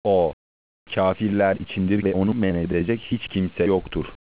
O, kâfirler içindir ve onu men edecek hiç kimse yoktur.